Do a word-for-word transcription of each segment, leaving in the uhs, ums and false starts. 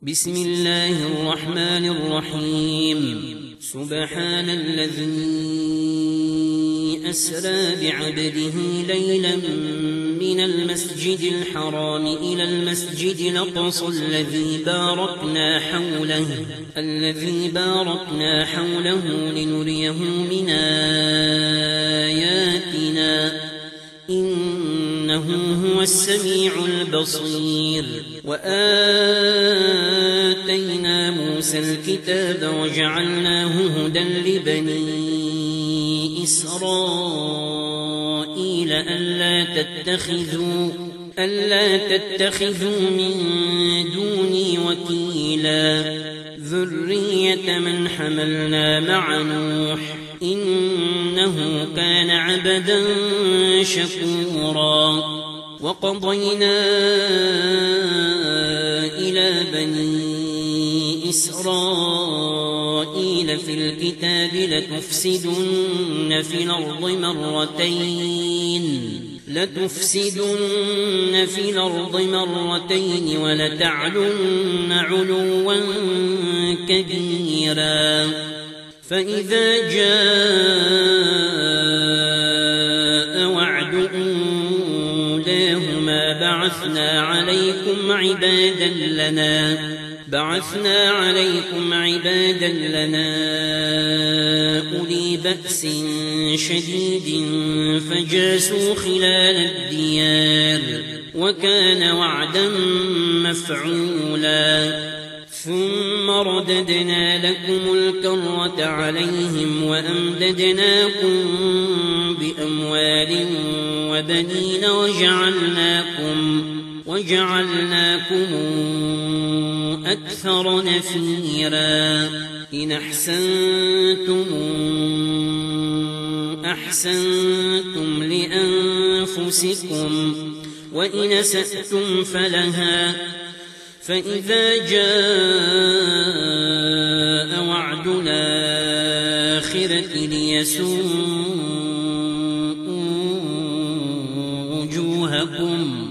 بسم الله الرحمن الرحيم سبحان الذي أسرى بعبده ليلا من المسجد الحرام إلى المسجد الأقصى الذي باركنا حوله الذي باركنا حوله لنريه من آياتنا إنه هو السميع البصير. وآتينا موسى الكتاب وجعلناه هدى لبني إسرائيل ألا تتخذوا ألا تتخذوا من دوني وكيلا ذرية من حملنا مع نوح إنه كان عبدا شكورا. وقضينا إلى بني إسرائيل في الكتاب لتفسدن في الأرض مرتين لتفسدن في الأرض مرتين ولتعلن علوا كبيرا. فإذا جاء وعد أولاهما بعثنا عليكم عبادا لنا بعثنا عليكم عبادا لنا أولي بأس شديد فجاسوا خلال الديار وكان وعدا مفعولا. ثم رددنا لكم الكرة عليهم وأمددناكم بأموال وبنين وجعلناكم وجعلناكم أكثر نفيرا. إن أحسنتم أحسنتم لأنفسكم وإن أسأتم فلها. فإذا جاء وعد الآخرة ليسوءوا وجوهكم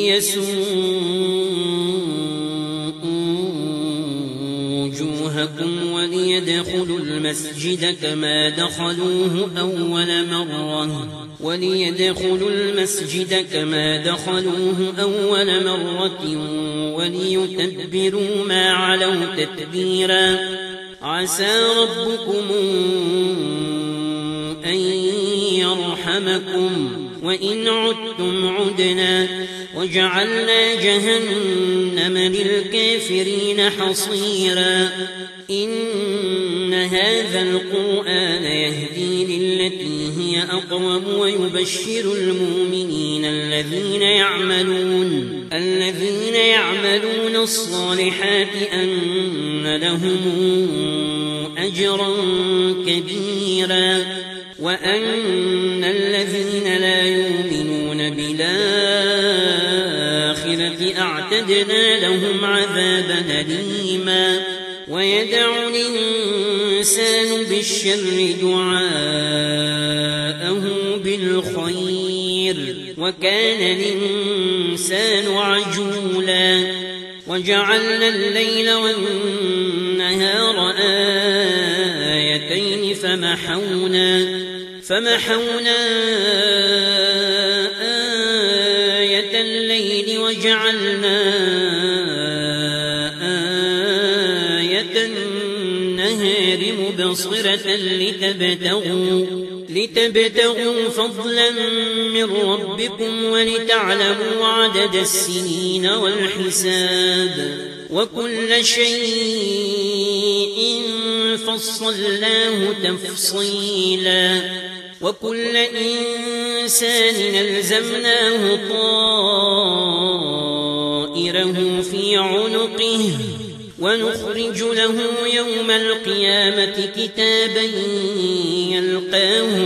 وجوهكم وليدخلوا المسجد كما دخلوه أول مرة وليدخلوا المسجد كما دخلوه أول مرة وليتبروا ما علوا تتبيرا. عسى ربكم أن يرحمكم وإن عدتم عدنا وجعلنا جهنم للكافرين حصيرا. إن هذا القرآن يهدي للتي هي أقوم ويبشر المؤمنين الذين يعملون الذين يعملون الصالحات أن لهم أجرا كبيرا وأن الذين لا يؤمنون بالآخرة أعتدنا لهم عذابا أليما. ويدعو الإنسان بالشر دعاءه بالخير وكان الإنسان عجولا. وجعلنا الليل والنهار آيتين فمحونا فمحونا آية الليل وجعلنا آية النهار مبصرة لتبتغوا لتبتغوا فضلا من ربكم ولتعلموا عدد السنين والحساب وكل شيء فصلناه تفصيلا. وكل إنسان ألزمناه طائره في عنقه ونخرج له يوم القيامة كتابا يلقاه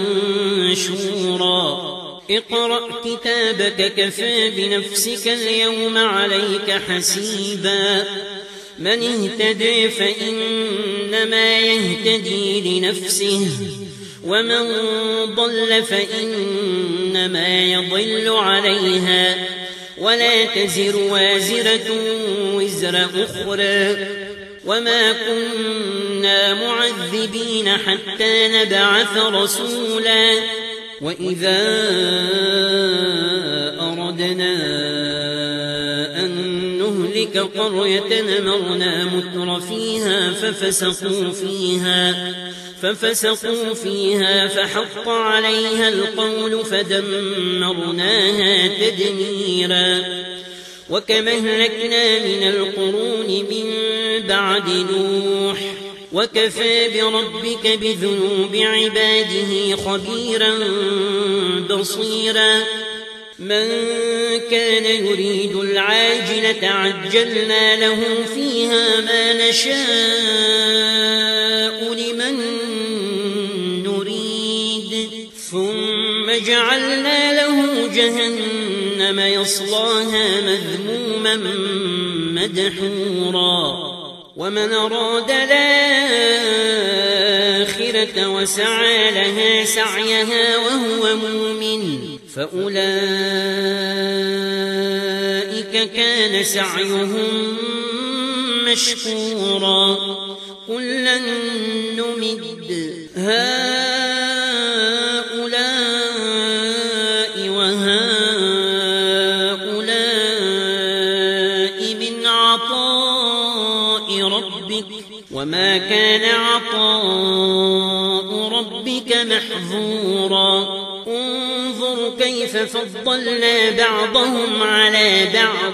منشورا. اقرأ كتابك كفى بنفسك اليوم عليك حسيبا. من اهتدى فإنما يهتدي لنفسه ومن ضل فإنما يضل عليها ولا تزر وازرة وزر أخرى وما كنا معذبين حتى نبعث رسولا وإذا أردنا أن نهلك قرية أمرنا متر فيها ففسقوا فيها ففسقوا فيها فحق عليها القول فدمرناها تدميرا وكما أهلكنا من القرون من بعد نوح وكفى بربك بذنوب عباده خبيرا بصيرا من كان يريد العاجلة عجلنا له فيها ما نشاء لمن نريد ثم جعلنا له جهنم يصلاها مذموما مدحورا ومن أراد الآخرة وسعى لها سعيها وهو مؤمن فأولئك كان سعيهم مشكورا كلا نمد هؤلاء وهؤلاء من عطاء ربك وما كان عطاء ربك محظورا انظر كيف فضلنا بعضهم على بعض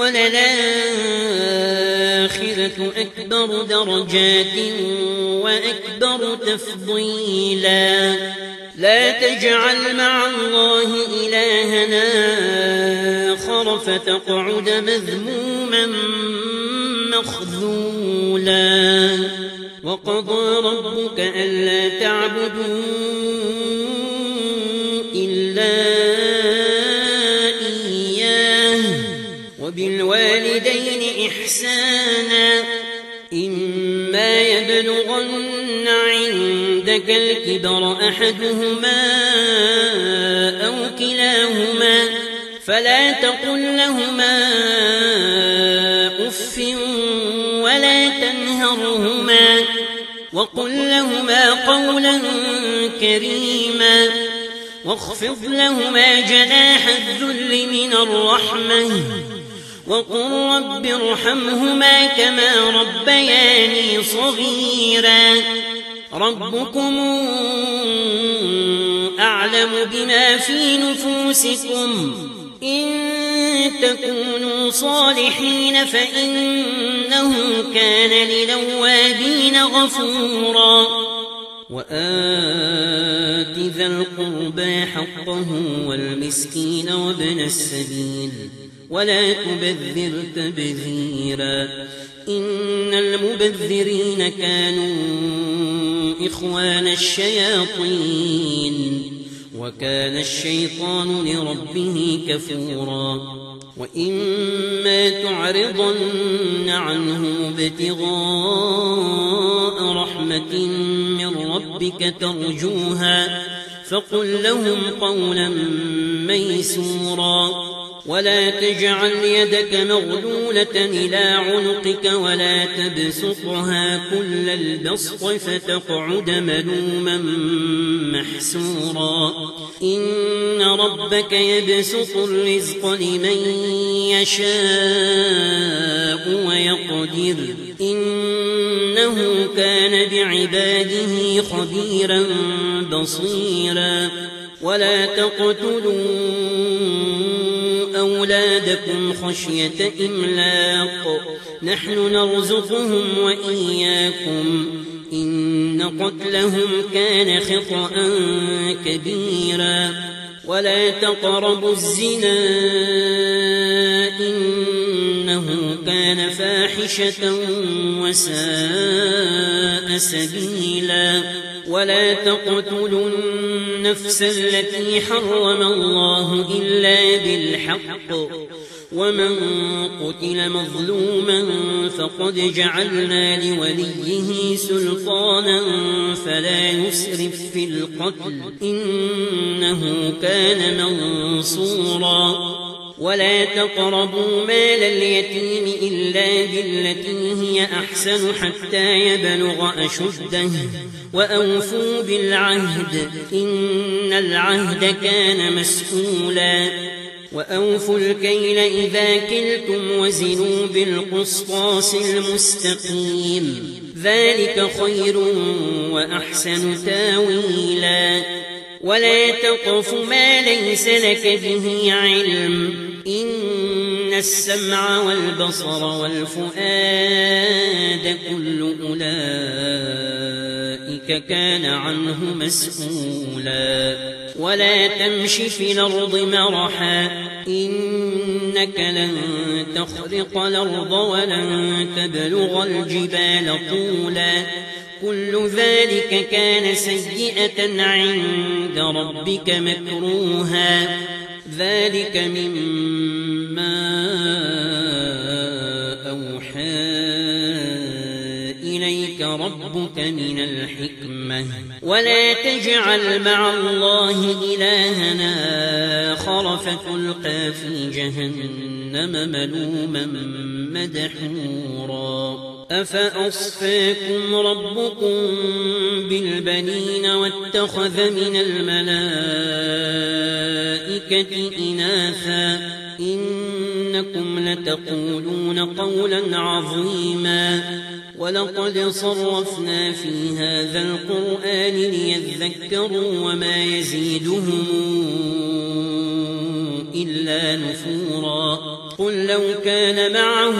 وللآخرة أكبر درجات وأكبر تفضيلا لا تجعل مع الله إلهنا آخر فتقعد مذموما مخذولا وقضى ربك ألا تعبدوا إلا إياه وبالوالدين إحسانا إما يبلغن عندك الكبر أحدهما أو كلاهما فلا تقل لهما أف ولا تنهرهما وقل لهما قولا كريما واخفض لهما جناح الذل من الرحمة وقل رب ارحمهما كما ربياني صغيرا ربكم أعلم بما في نفوسكم إن تكونوا صالحين فإنه كان للأوابين غفورا وآت ذا القربى حقه والمسكين وابن السبيل ولا تبذر تبذيرا إن المبذرين كانوا إخوان الشياطين وكان الشيطان لربه كفورا وإما تعرضن عنه ابتغاء رحمة من ربك ترجوها فقل لهم قولا ميسورا ولا تجعل يدك مغلولة إلى عنقك ولا تبسطها كل البسط فتقعد ملوما محسورا إن ربك يبسط الرزق لمن يشاء ويقدر إنه كان بعباده خبيرا بصيرا ولا تقتلوا أولادكم خشية إملاق نحن نرزقهم وإياكم إن قتلهم كان خطأ كبيرا ولا تقربوا الزنا إنه كان فاحشة وساء سبيلا ولا تقتلوا النفس التي حرم الله إلا بالحق ومن قتل مظلوما فقد جعلنا لوليه سلطانا فلا يسرف في القتل إنه كان منصورا ولا تقربوا مال اليتيم إلا بالتي هي أحسن حتى يبلغ أشده وأوفوا بالعهد إن العهد كان مسؤولا وأوفوا الكيل إذا كلتم وزنوا بالقسطاس المستقيم ذلك خير وأحسن تاويلا ولا تقف ما ليس لك به علم إن السمع والبصر والفؤاد كل أولئك كان عنه مسؤولا ولا تمش في الأرض مرحا إنك لن تخرق الأرض ولن تبلغ الجبال طولا كل ذلك كان سيئة عند ربك مكروها ذلك مما أوحى إليك ربك من الحكمة ولا تجعل مع الله إلهنا آخر فتلقى في جهنم ملوما مدحورا أفأصفاكم ربكم بالبنين واتخذ من الملائكة إناثا إنكم لتقولون قولا عظيما ولقد صرفنا في هذا القرآن ليذكروا وما يزيدهم إلا نفورا قل لو كان معه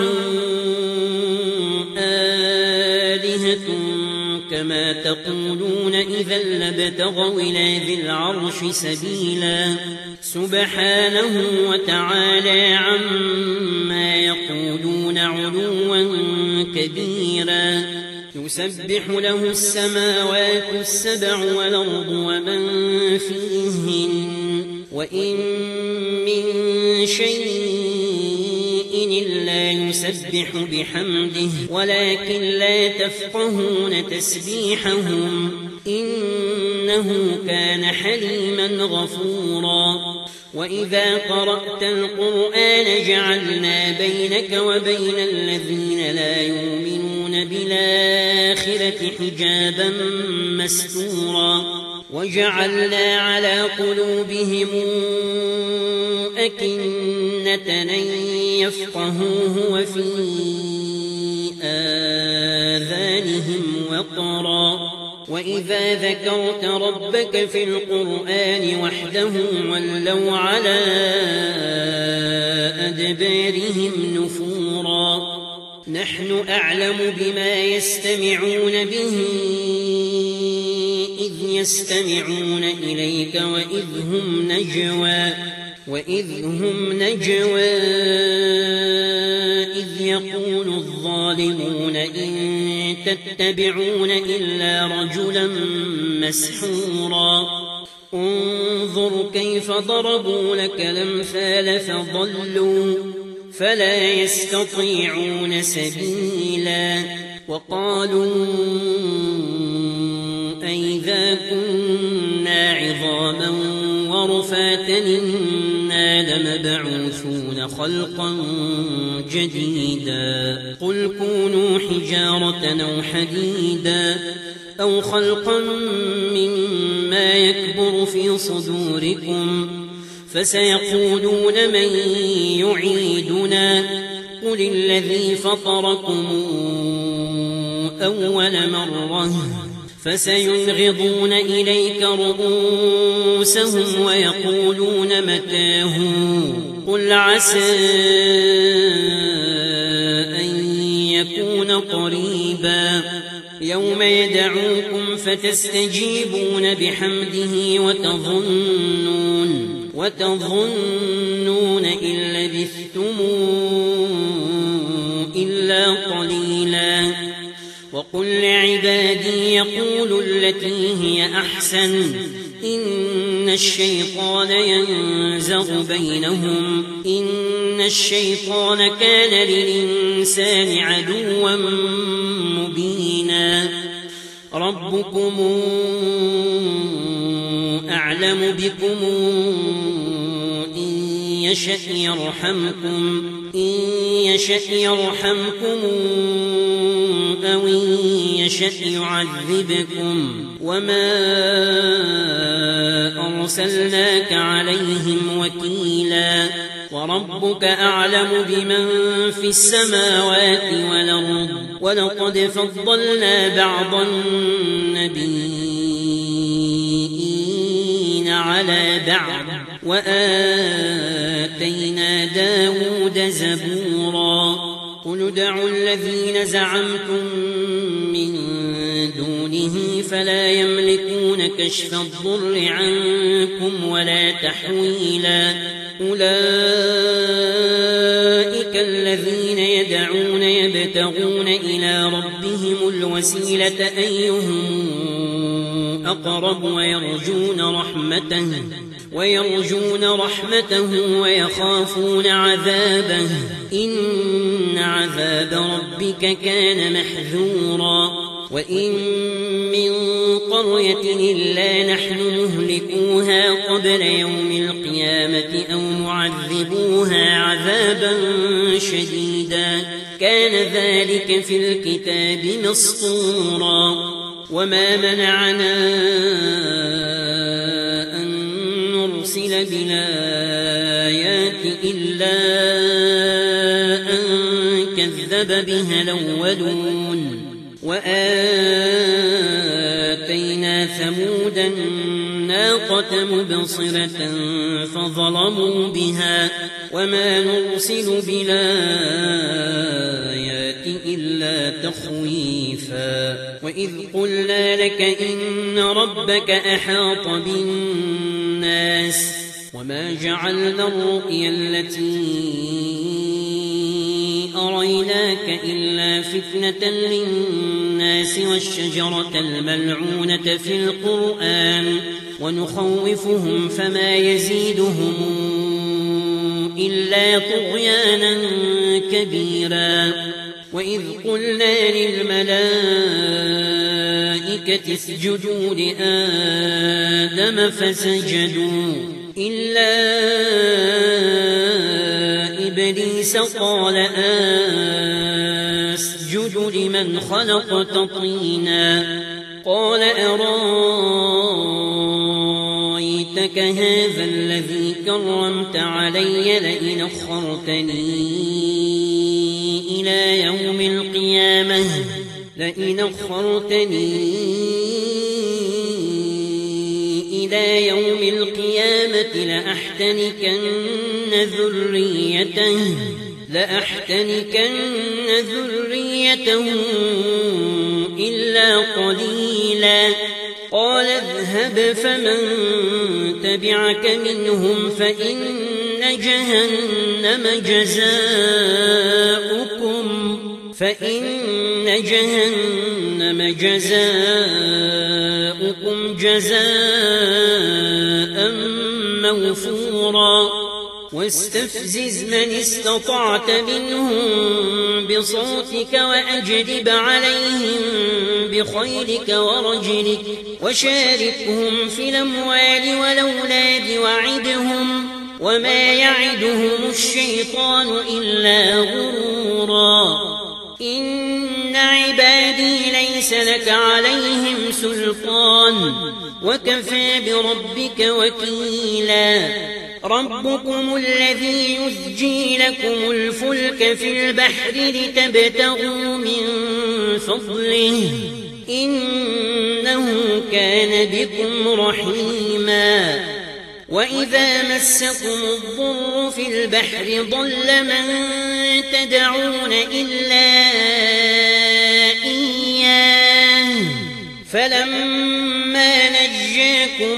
آلهة كما تقولون إذا لابتغوا إلى ذي العرش سبيلا سبحانه وتعالى عما يقولون علوا كبيرا يسبح له السماوات السبع والأرض ومن فيهن وإن من شيء إلا يسبح بحمده ولكن لا تفقهون تسبيحهم إنه كان حليما غفورا وإذا قرأت القرآن جعلنا بينك وبين الذين لا يؤمنون بالآخرة حجابا مستورا وجعلنا على قلوبهم أكنة أن يفقهوه وفي آذانهم وقرا وإذا ذكرت ربك في القرآن وحده ولوا على أدبارهم نفورا نحن أعلم بما يستمعون به إذ يستمعون إليك وإذ هم نجوى وإذ هم نجوى إذ يقول الظالمون إن تتبعون إلا رجلا مسحورا انظر كيف ضربوا لك الأمثال فضلوا فلا يستطيعون سبيلا وقالوا أئذا كنا عظاما ورفاتا إنا لمبعوثون خلقا جديدا قل كونوا حجارة أو حديدا أو خلقا مما يكبر في صدوركم فسيقولون من يعيدنا قل الذي فطركم أول مرة فسينغضون إليك رؤوسهم ويقولون متاه قل عسى أن يكون قريبا يوم يدعوكم فتستجيبون بحمده وتظنون وتظنون إن لبثتم إلا قليلا وقل لعبادي يقولوا التي هي أحسن إن الشيطان ينزغ بينهم إن الشيطان كان للإنسان عدوا مبينا ربكم أعلم بكم إن يشأ يرحمكم إن يشأ يرحمكم أو إن يشأ يعذبكم وما أرسلناك عليهم وكيلا وربك أعلم بمن في السماوات والأرض ولقد فضلنا بعض النبيين على بعض وآتينا داود زبورا قل ادعوا الذين زعمتم من دونه فلا يملكون كشف الضر عنكم ولا تحويلا أولئك الذين يدعون يبتغون إلى ربهم الوسيلة أيهم أقرب ويرجون رحمته ويرجون رحمته ويخافون عذابه إن عذاب ربك كان محذورا وإن من قرية إلا نحن مهلكوها قبل يوم القيامة أو معذبوها عذابا شديدا كان ذلك في الكتاب مسطورا وما منعنا أن نرسل بالآيات إلا أن كذب بها الأولون وآتينا ثمود الناقة مبصرة فظلموا بها وما نرسل بالآيات إلا تخويفا وإذ قلنا لك إن ربك أحاط بالناس وما جعلنا الرؤيا التي أريناك إلا فتنة للناس والشجرة الملعونة في القرآن ونخوفهم فما يزيدهم إلا طغيانا كبيرا وإذ قلنا للملائكة اسجدوا لآدم فسجدوا إلا إبليس قال أسجد لمن خلقت طينا قال أرايتك هذا الذي كرمت علي لئن أخرتني إلى يوم القيامة لئن أخرتني إلى يوم القيامة لأحتنكن ذريته لأحتنكن ذريته إلا قليلا قال اذهب فمن تبعك منهم فإن جهنم جزاؤكم فإن جهنم جزاؤكم جزاء موفورا واستفزز من استطعت منهم بصوتك وأجلب عليهم بخيلك ورجلك وشاركهم في الأموال والأولاد وعدهم وما يعدهم الشيطان إلا غرورا إن عبادي ليس لك عليهم سلطان وكفى بربك وكيلا ربكم الذي يزجي لكم الفلك في البحر لتبتغوا من فضله إنه كان بكم رحيما وإذا مسكم الضر في البحر ضل من تدعون إلا إياه فلما نجاكم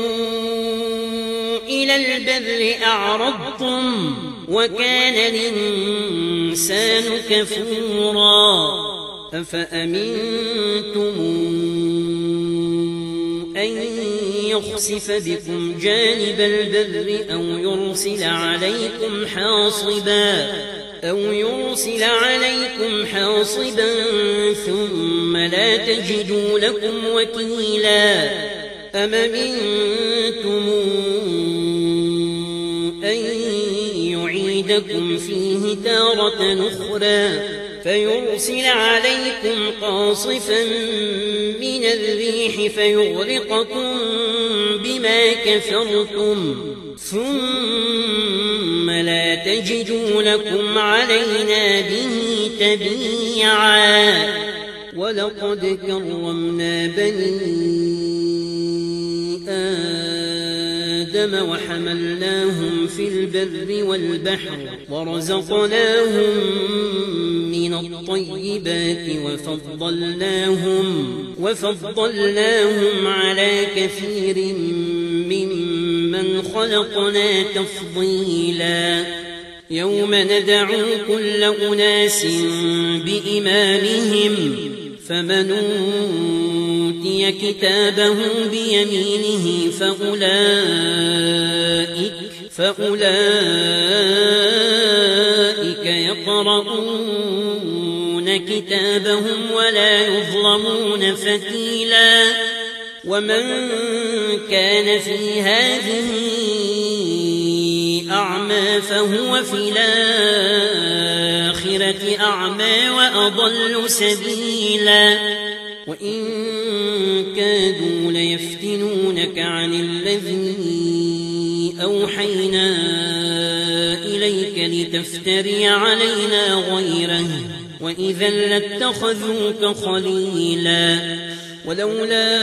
إلى البر أعرضتم وكان الإنسان كفورا أفأمنتم أن يخسف بكم جانب البر أو يرسل عليكم حاصبا أو يرسل عليكم حاصبا ثم لا تجدوا لكم وكيلا أم منتم أن لنفتنكم فيه تارة أخرى فيرسل عليكم قاصفا من الريح فيغرقكم بما كفرتم ثم لا تجدوا لكم علينا به تبيعا ولقد كرمنا بني آدم وحملناهم في البر والبحر ورزقناهم من الطيبات وفضلناهم, وفضلناهم على كثير ممن خلقنا تفضيلا يوم ندعو كل أناس بإمامهم فمن أوتي كتابه بيمينه فأولئك, فأولئك يقرؤون كتابهم ولا يظلمون فتيلا ومن كان في هذه أعمى فهو في الآخرة أعمى وأضل سبيلا وإن كادوا ليفتنونك عن الذي أوحينا إليك لتفتري علينا غيره وإذا لاتخذوك خليلا ولولا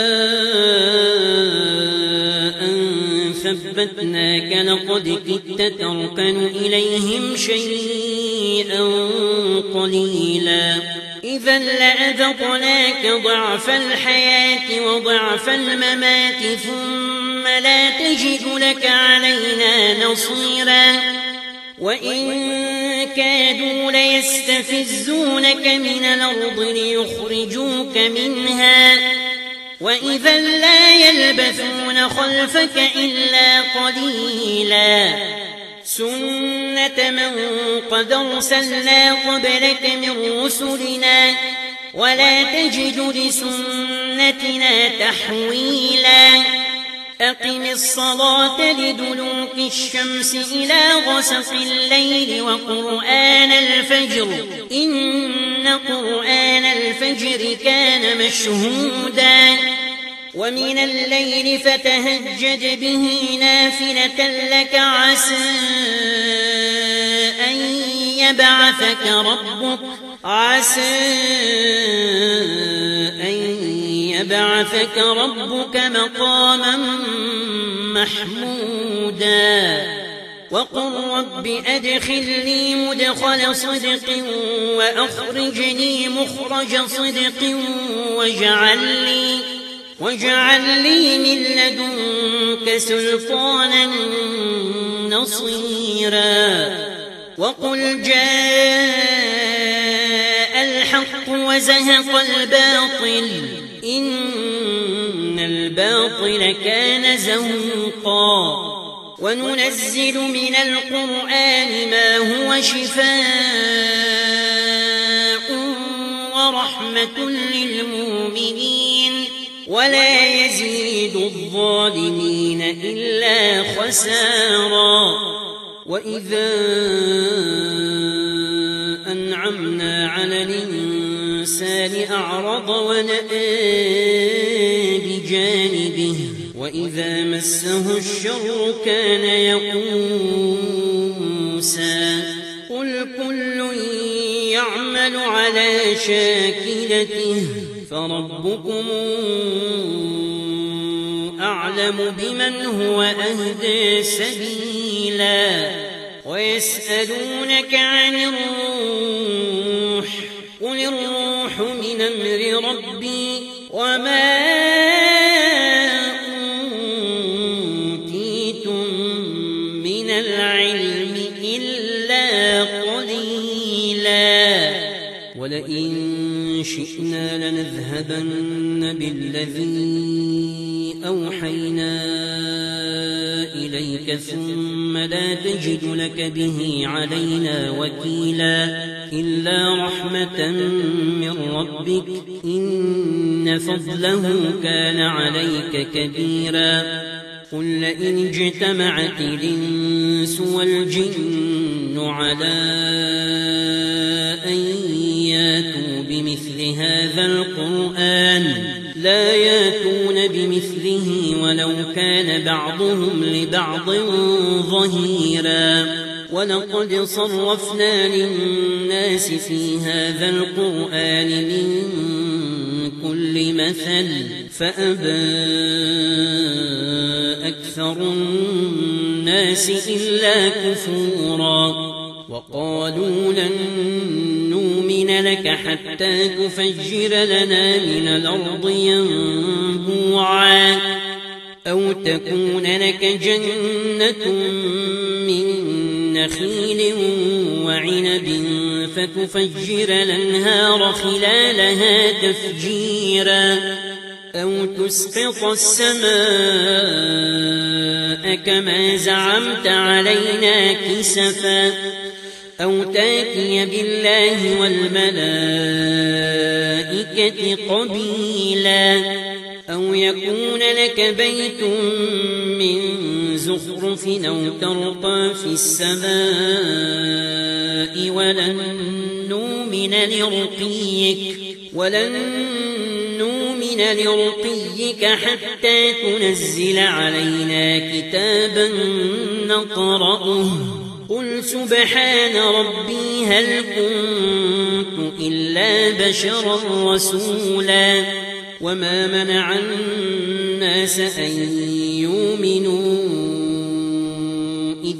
أن ثبتناك لقد كدت تركن إليهم شيئا قليلا إذا لأذقناك ضعف الحياة وضعف الممات ثم لا تجد لك علينا نصيرا وإن كادوا ليستفزونك من الأرض ليخرجوك منها وإذا لا يلبثون خلفك إلا قليلا سنة من قد أرسلنا قبلك من رسلنا ولا تجد لسنتنا تحويلا أقم الصلاة لدلوك الشمس إلى غسق الليل وقرآن الفجر إن قرآن الفجر كان مشهودا ومن الليل فتهجد به نافلة لك عسى أن يبعثك ربك عسى أن يبعثك ربك مقاما محمودا وقل رب أدخلني مدخل صدق وأخرجني مخرج صدق واجعل لي واجعل لي من لدنك سلطانا نصيرا وقل جاء الحق وزهق الباطل إن الباطل كان زهوقا وننزل من القرآن ما هو شفاء ورحمة للمؤمنين ولا يزيد الظالمين إلا خسارا وإذا أنعمنا على الإنسان أعرض ونأى بجانبه وإذا مسه الشر كان يئوسا قل كل يعمل على شاكلته فربكم أعلم بمن هو أهدى سبيلا ويسألونك عن الروح قل الروح من أمر ربي وما أوتيتم من العلم إلا قليلا ولئن شئنا لنذهبن بالذي أوحينا إليك ثم لا تجد لك به علينا وكيلا إلا رحمة من ربك إن فضله كان عليك كبيرا قل لئن اجتمعت الإنس والجن على أن ياتوا بمثل هذا القرآن لا ياتون بمثله ولو كان بعضهم لبعض ظهيرا ولقد صرفنا للناس في هذا القرآن من كل مثل فأبى أكثر الناس إلا كفورا وقالوا لن نؤمن لك حتى تفجر لنا من الأرض ينبوعا أو تكون لك جنة من نخيل وعنب فتفجر الأنهار خلالها تفجيرا أو تسقط السماء كما زعمت علينا كسفا أو تاتي بالله والملائكة قبيلا أو يكون لك بيت من زخرف أو ترقى في السماء ولن نؤمن لرقيك ولن نؤمن لرقيك حتى تنزل علينا كتابا نقرأه قل سبحان ربي هل كنت إلا بشرا رسولا وما منع الناس أن يؤمنوا إذ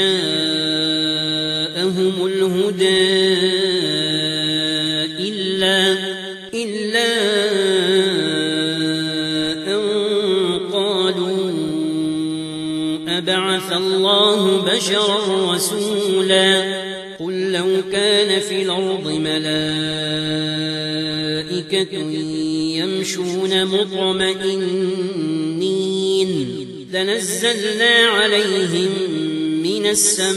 جاءهم الهدى إلا, إلا أن قالوا أبعث الله بشرا رسولا قل لو كان في الأرض ملائكة يمشون مطمئنين لنزلنا عليهم من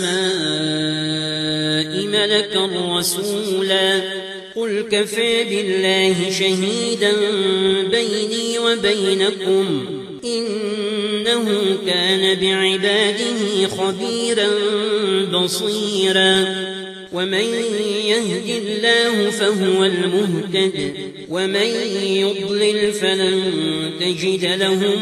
السماء ملكا رسولا قل كفى بالله شهيدا بيني وبينكم إنه كان بعباده خبيرا بصيرا ومن يهد الله فهو المهتد ومن يضلل فلن تجد لهم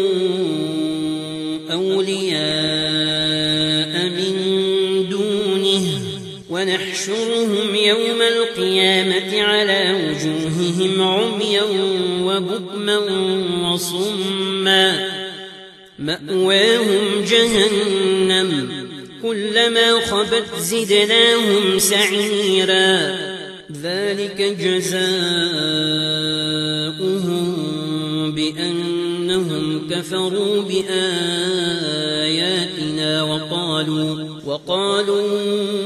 أولياء من دونه ونحشرهم يوم القيامة على وجوههم عميا وبكما وصما مأواهم جهنم كلما خبت زدناهم سعيرا ذلك جزاؤهم بأنهم كفروا بآياتنا وقالوا وقالوا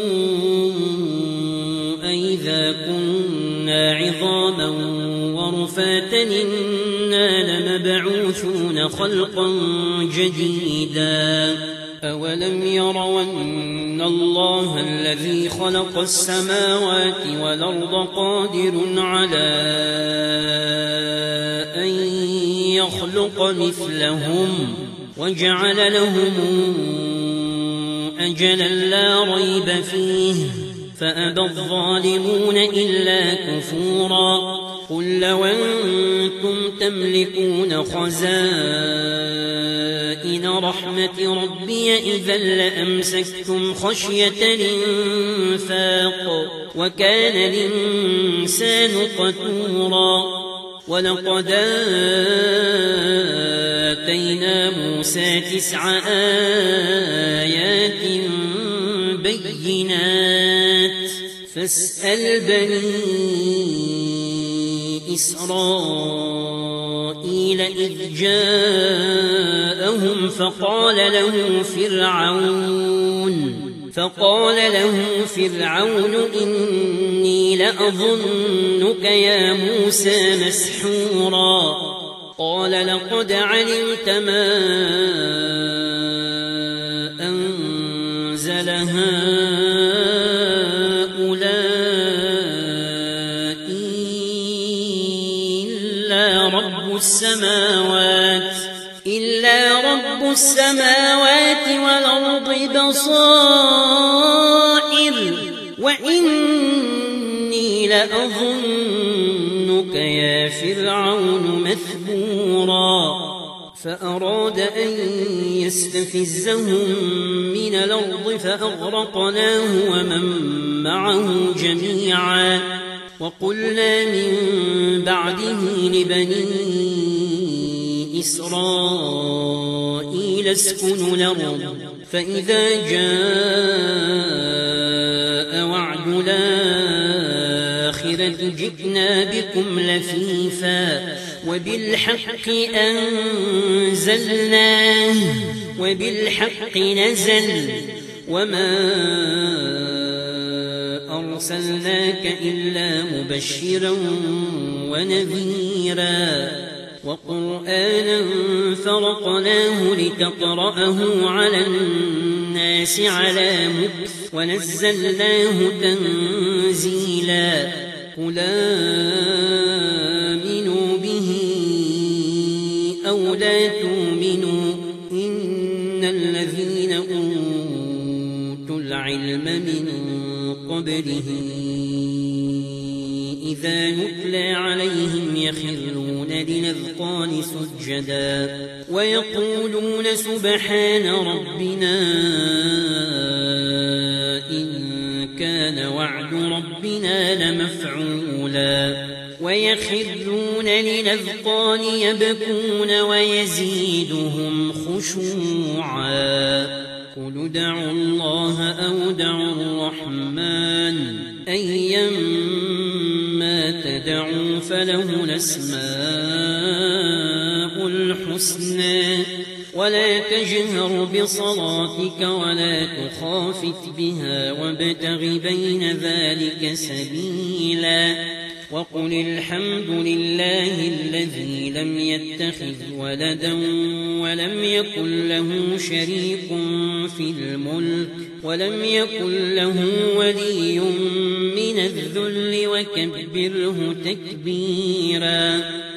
أئذا كنا عظاما ورفاتا إنا لمبعوثون خلقا جديدا أولم يروا أن الله الذي خلق السماوات والأرض قادر على أن يخلق مثلهم وجعل لهم أجلا لا ريب فيه فأبى الظالمون إلا كفورا قل لو أنتم تملكون خزائن رحمة ربي إذا لأمسكتم خشية الإنفاق وكان الإنسان قتورا ولقد آتينا موسى تسع آيات بينات فاسأل بني إسرائيل إذ جاءهم فقال له فرعون فقال له فرعون إني لأظنك يا موسى مسحورا قال لقد علمت ما أنزل هؤلاء إلا رب السماوات إلا رب رب السماوات والأرض بصائر وإني لأظنك يا فرعون مثبورا فأراد أن يستفزهم من الأرض فأغرقناه ومن معه جميعا وقلنا من بعده لبني إسرائيل اسكنوا الأرض فإذا جاء وعد الآخرة جئنا بكم لفيفا وبالحق أنزلناه وبالحق نزل وما أرسلناك إلا مبشرا ونذيرا وقرآنا فرقناه لتقرأه على الناس على مكث ونزلناه تنزيلا قل آمنوا به أو لا تؤمنوا إن الذين أوتوا العلم من قبله إذا يتلى عليهم يخرون للأذقان سجدا ويقولون سبحان ربنا إن كان وعد ربنا لمفعولا ويخرون للأذقان يبكون ويزيدهم خشوعا قل ادعوا الله أو ادعوا الرحمن أيما تدعوا فله الأسماء الحسنى ولا تجهر بصلاتك ولا تخافت بها وابتغ بين ذلك سبيلا وقل الحمد لله الذي لم يتخذ ولدا ولم يكن له شريك في الملك ولم يكن له ولي من الذل وكبره تكبيرا